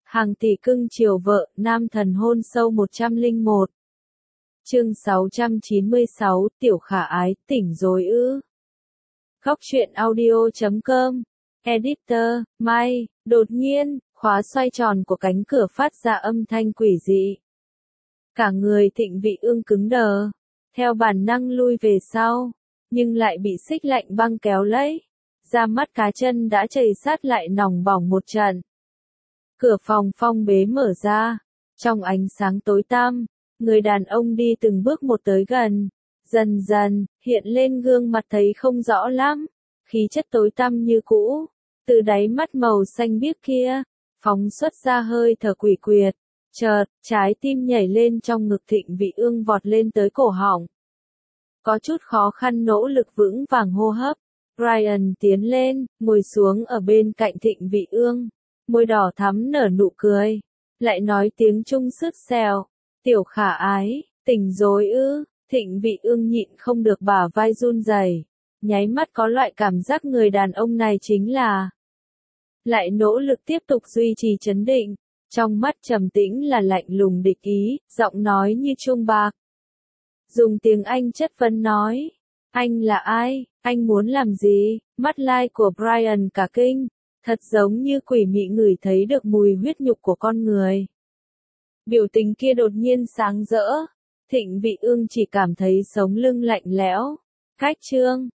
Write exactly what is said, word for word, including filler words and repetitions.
Hàng tỷ cưng chiều vợ, nam thần hôn sâu một trăm lẻ một. Chương sáu trăm chín mươi sáu, Tiểu Khả Ái, tỉnh rồi ư? Góc truyện audio chấm com. Editor, Mai, đột nhiên, khóa xoay tròn của cánh cửa phát ra âm thanh quỷ dị. Cả người Thịnh Vị Ương cứng đờ, theo bản năng lui về sau, nhưng lại bị xích lạnh băng kéo lấy. Da mắt cá chân đã chảy sát lại nòng bỏng một trận. Cửa phòng phong bế mở ra, trong ánh sáng tối tăm, người đàn ông đi từng bước một tới gần, dần dần, hiện lên gương mặt thấy không rõ lắm, khí chất tối tăm như cũ, từ đáy mắt màu xanh biếc kia, phóng xuất ra hơi thở quỷ quyệt, chợt, trái tim nhảy lên trong ngực Thịnh Vị Ương vọt lên tới cổ họng. Có chút khó khăn nỗ lực vững vàng hô hấp, Brian tiến lên, ngồi xuống ở bên cạnh Thịnh Vị Ương. Môi đỏ thắm nở nụ cười, lại nói tiếng Trung sứt sèo, Tiểu Khả Ái, tỉnh rồi ư? Thịnh Vị Ương nhịn không được bả vai run rẩy, nháy mắt có loại cảm giác người đàn ông này chính là. Lại nỗ lực tiếp tục duy trì trấn định, trong mắt trầm tĩnh là lạnh lùng địch ý, giọng nói như chuông bạc. Dùng tiếng Anh chất vấn nói, anh là ai, anh muốn làm gì? Mắt lai của Brian cả kinh. Thật giống như quỷ mị ngửi thấy được mùi huyết nhục của con người. Biểu tình kia đột nhiên sáng rỡ, Thịnh Vị Ương chỉ cảm thấy sống lưng lạnh lẽo. Cách chương,